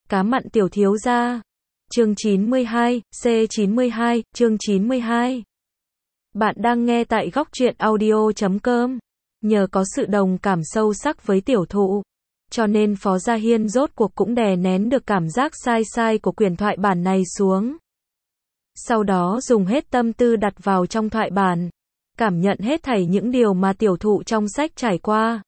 Cá mặn tiểu thiếu gia. Chương 92, C92, chương 92. Bạn đang nghe tại góc truyện audio.com. Nhờ có sự đồng cảm sâu sắc với tiểu thụ, cho nên Phó Gia Hiên rốt cuộc cũng đè nén được cảm giác sai sai của quyển thoại bản này xuống. Sau đó dùng hết tâm tư đặt vào trong thoại bản, cảm nhận hết thảy những điều mà tiểu thụ trong sách trải qua.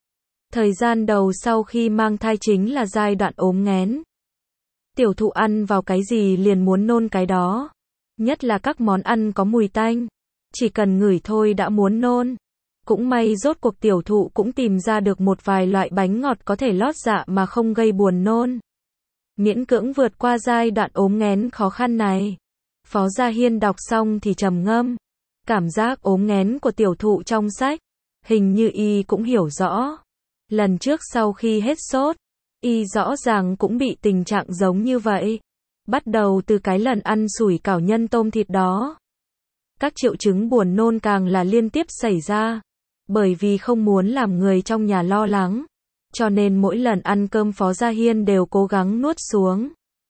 Thời gian đầu sau khi mang thai chính là giai đoạn ốm nghén. Tiểu thụ ăn vào cái gì liền muốn nôn cái đó. Nhất là các món ăn có mùi tanh. Chỉ cần ngửi thôi đã muốn nôn. Cũng may rốt cuộc tiểu thụ cũng tìm ra được một vài loại bánh ngọt có thể lót dạ mà không gây buồn nôn. Miễn cưỡng vượt qua giai đoạn ốm nghén khó khăn này. Phó Gia Hiên đọc xong thì trầm ngâm. Cảm giác ốm nghén của tiểu thụ trong sách, hình như y cũng hiểu rõ. Lần trước sau khi hết sốt, y rõ ràng cũng bị tình trạng giống như vậy. Bắt đầu từ cái lần ăn sủi cảo nhân tôm thịt đó. Các triệu chứng buồn nôn càng là liên tiếp xảy ra. Bởi vì không muốn làm người trong nhà lo lắng, cho nên mỗi lần ăn cơm Phó Gia Hiên đều cố gắng nuốt xuống.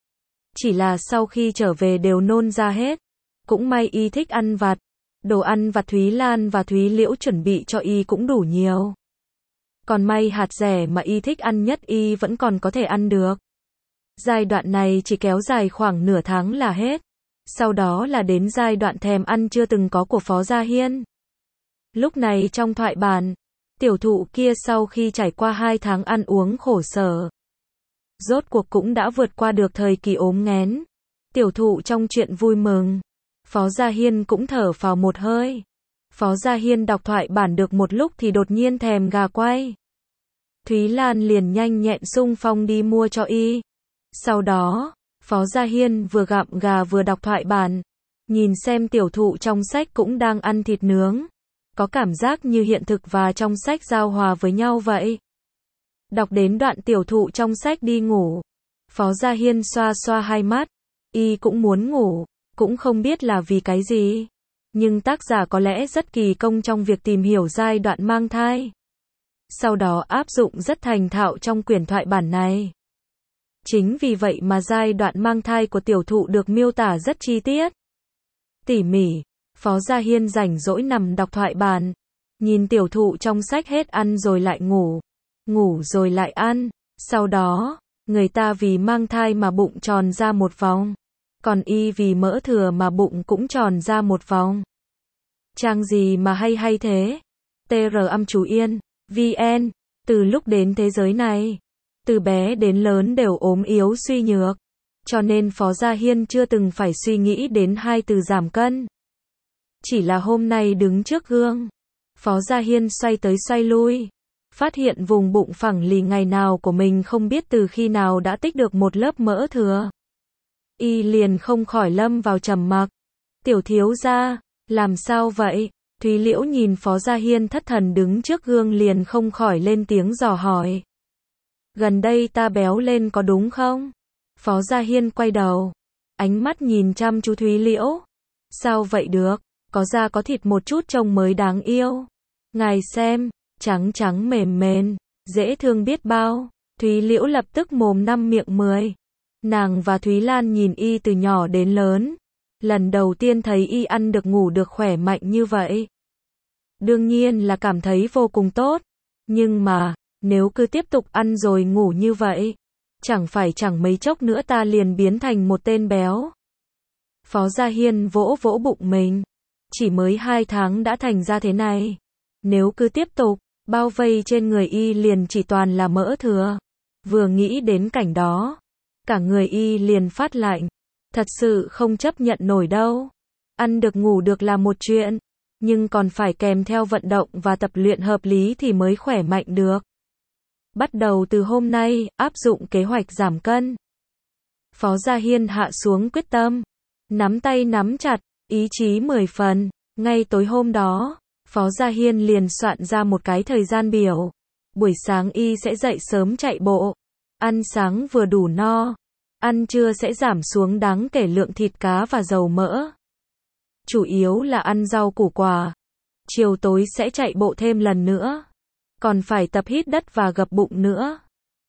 Chỉ là sau khi trở về đều nôn ra hết. Cũng may y thích ăn vặt. Đồ ăn vặt Thúy Lan và Thúy Liễu chuẩn bị cho y cũng đủ nhiều. Còn may hạt rẻ mà y thích ăn nhất y vẫn còn có thể ăn được. Giai đoạn này chỉ kéo dài khoảng nửa tháng là hết. Sau đó là đến giai đoạn thèm ăn chưa từng có của Phó Gia Hiên. Lúc này trong thoại bản, tiểu thụ kia sau khi trải qua 2 tháng ăn uống khổ sở, rốt cuộc cũng đã vượt qua được thời kỳ ốm nghén. Tiểu thụ trong chuyện vui mừng. Phó Gia Hiên cũng thở phào một hơi. Phó Gia Hiên đọc thoại bản được một lúc thì đột nhiên thèm gà quay. Thúy Lan liền nhanh nhẹn xung phong đi mua cho y. Sau đó, Phó Gia Hiên vừa gặm gà vừa đọc thoại bản. Nhìn xem tiểu thụ trong sách cũng đang ăn thịt nướng. Có cảm giác như hiện thực và trong sách giao hòa với nhau vậy. Đọc đến đoạn tiểu thụ trong sách đi ngủ. Phó Gia Hiên xoa xoa hai mắt. Y cũng muốn ngủ. Cũng không biết là vì cái gì. Nhưng tác giả có lẽ rất kỳ công trong việc tìm hiểu giai đoạn mang thai. Sau đó áp dụng rất thành thạo trong quyển thoại bản này. Chính vì vậy mà giai đoạn mang thai của tiểu thụ được miêu tả rất chi tiết, tỉ mỉ. Phó Gia Hiên rảnh rỗi nằm đọc thoại bản. Nhìn tiểu thụ trong sách hết ăn rồi lại ngủ. Ngủ rồi lại ăn. Sau đó, người ta vì mang thai mà bụng tròn ra một vòng. Còn y vì mỡ thừa mà bụng cũng tròn ra một vòng. Trang gì mà hay hay thế? TR_AMCHÚIEN, VN. Từ lúc đến thế giới này, từ bé đến lớn đều ốm yếu suy nhược. Cho nên Phó Gia Hiên chưa từng phải suy nghĩ đến hai từ giảm cân. Chỉ là hôm nay đứng trước gương, Phó Gia Hiên xoay tới xoay lui. Phát hiện vùng bụng phẳng lì ngày nào của mình không biết từ khi nào đã tích được một lớp mỡ thừa. Y liền không khỏi lâm vào trầm mặc. Tiểu thiếu gia, làm sao vậy? Thúy Liễu nhìn Phó Gia Hiên thất thần đứng trước gương liền không khỏi lên tiếng dò hỏi. Gần đây ta béo lên có đúng không? Phó Gia Hiên quay đầu, ánh mắt nhìn chăm chú Thúy Liễu. Sao vậy được? Có da có thịt một chút trông mới đáng yêu. Ngài xem, trắng trắng mềm mềm, dễ thương biết bao. Thúy Liễu lập tức mồm năm miệng 10. Nàng và Thúy Lan nhìn y từ nhỏ đến lớn. Lần đầu tiên thấy y ăn được ngủ được khỏe mạnh như vậy. Đương nhiên là cảm thấy vô cùng tốt. Nhưng mà, nếu cứ tiếp tục ăn rồi ngủ như vậy, chẳng phải chẳng mấy chốc nữa ta liền biến thành một tên béo. Phó Gia Hiên vỗ vỗ bụng mình. Chỉ mới 2 tháng đã thành ra thế này. Nếu cứ tiếp tục, bao vây trên người y liền chỉ toàn là mỡ thừa. Vừa nghĩ đến cảnh đó, cả người y liền phát lạnh. Thật sự không chấp nhận nổi đâu. Ăn được ngủ được là một chuyện, nhưng còn phải kèm theo vận động và tập luyện hợp lý thì mới khỏe mạnh được. Bắt đầu từ hôm nay, áp dụng kế hoạch giảm cân. Phó Gia Hiên hạ xuống quyết tâm. Nắm tay nắm chặt, ý chí 10 phần. Ngay tối hôm đó, Phó Gia Hiên liền soạn ra một cái thời gian biểu. Buổi sáng y sẽ dậy sớm chạy bộ. Ăn sáng vừa đủ no. Ăn trưa sẽ giảm xuống đáng kể lượng thịt cá và dầu mỡ. Chủ yếu là ăn rau củ quả. Chiều tối sẽ chạy bộ thêm lần nữa. Còn phải tập hít đất và gập bụng nữa.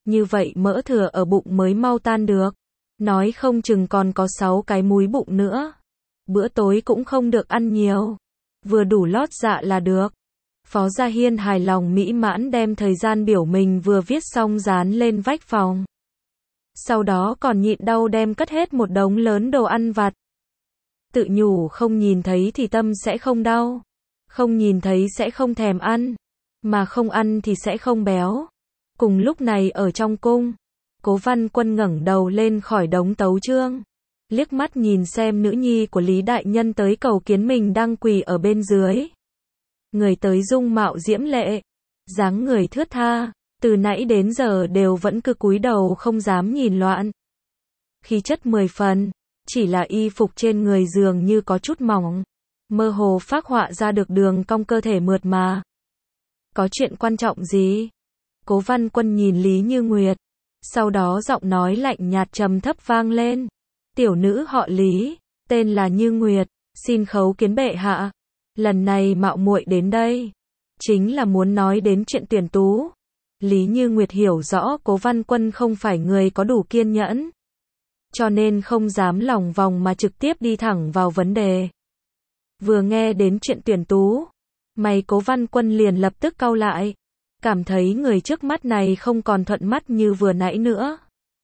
Như vậy mỡ thừa ở bụng mới mau tan được. Nói không chừng còn có 6 cái múi bụng nữa. Bữa tối cũng không được ăn nhiều. Vừa đủ lót dạ là được. Phó Gia Hiên hài lòng mỹ mãn đem thời gian biểu mình vừa viết xong dán lên vách phòng. Sau đó còn nhịn đau đem cất hết một đống lớn đồ ăn vặt. Tự nhủ không nhìn thấy thì tâm sẽ không đau. Không nhìn thấy sẽ không thèm ăn. Mà không ăn thì sẽ không béo. Cùng lúc này ở trong cung, Cố Văn Quân ngẩng đầu lên khỏi đống tấu chương. Liếc mắt nhìn xem nữ nhi của Lý Đại Nhân tới cầu kiến mình đang quỳ ở bên dưới. Người tới dung mạo diễm lệ, dáng người thướt tha, từ nãy đến giờ đều vẫn cứ cúi đầu không dám nhìn loạn. Khí chất 10 phần, chỉ là y phục trên người dường như có chút mỏng, mơ hồ phác họa ra được đường cong cơ thể mượt mà. Có chuyện quan trọng gì? Cố Văn Quân nhìn Lý Như Nguyệt, sau đó giọng nói lạnh nhạt trầm thấp vang lên. Tiểu nữ họ Lý, tên là Như Nguyệt, xin khấu kiến bệ hạ. Lần này mạo muội đến đây, chính là muốn nói đến chuyện tuyển tú. Lý Như Nguyệt hiểu rõ Cố Văn Quân không phải người có đủ kiên nhẫn, cho nên không dám lòng vòng mà trực tiếp đi thẳng vào vấn đề. Vừa nghe đến chuyện tuyển tú, mày Cố Văn Quân liền lập tức cau lại, cảm thấy người trước mắt này không còn thuận mắt như vừa nãy nữa.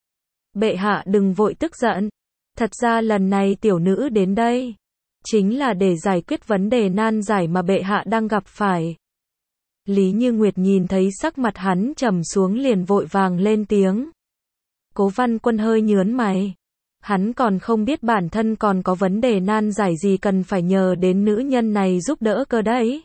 Bệ hạ đừng vội tức giận, thật ra lần này tiểu nữ đến đây chính là để giải quyết vấn đề nan giải mà bệ hạ đang gặp phải. Lý Như Nguyệt nhìn thấy sắc mặt hắn trầm xuống liền vội vàng lên tiếng. Cố Văn Quân hơi nhướng mày. Hắn còn không biết bản thân còn có vấn đề nan giải gì cần phải nhờ đến nữ nhân này giúp đỡ cơ đấy.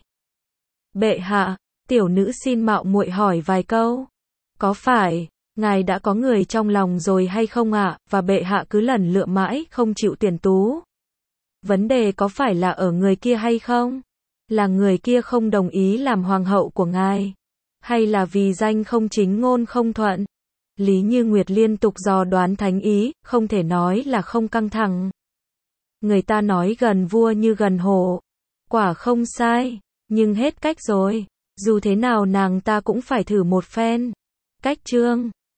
Bệ hạ, tiểu nữ xin mạo muội hỏi vài câu. Có phải ngài đã có người trong lòng rồi hay không ạ? Và bệ hạ cứ lần lựa mãi không chịu tuyển tú. Vấn đề có phải là ở người kia hay không? Là người kia không đồng ý làm hoàng hậu của ngài? Hay là vì danh không chính ngôn không thuận? Lý Như Nguyệt liên tục dò đoán thánh ý, không thể nói là không căng thẳng. Người ta nói gần vua như gần hổ. Quả không sai, nhưng hết cách rồi. Dù thế nào nàng ta cũng phải thử một phen. Cách chương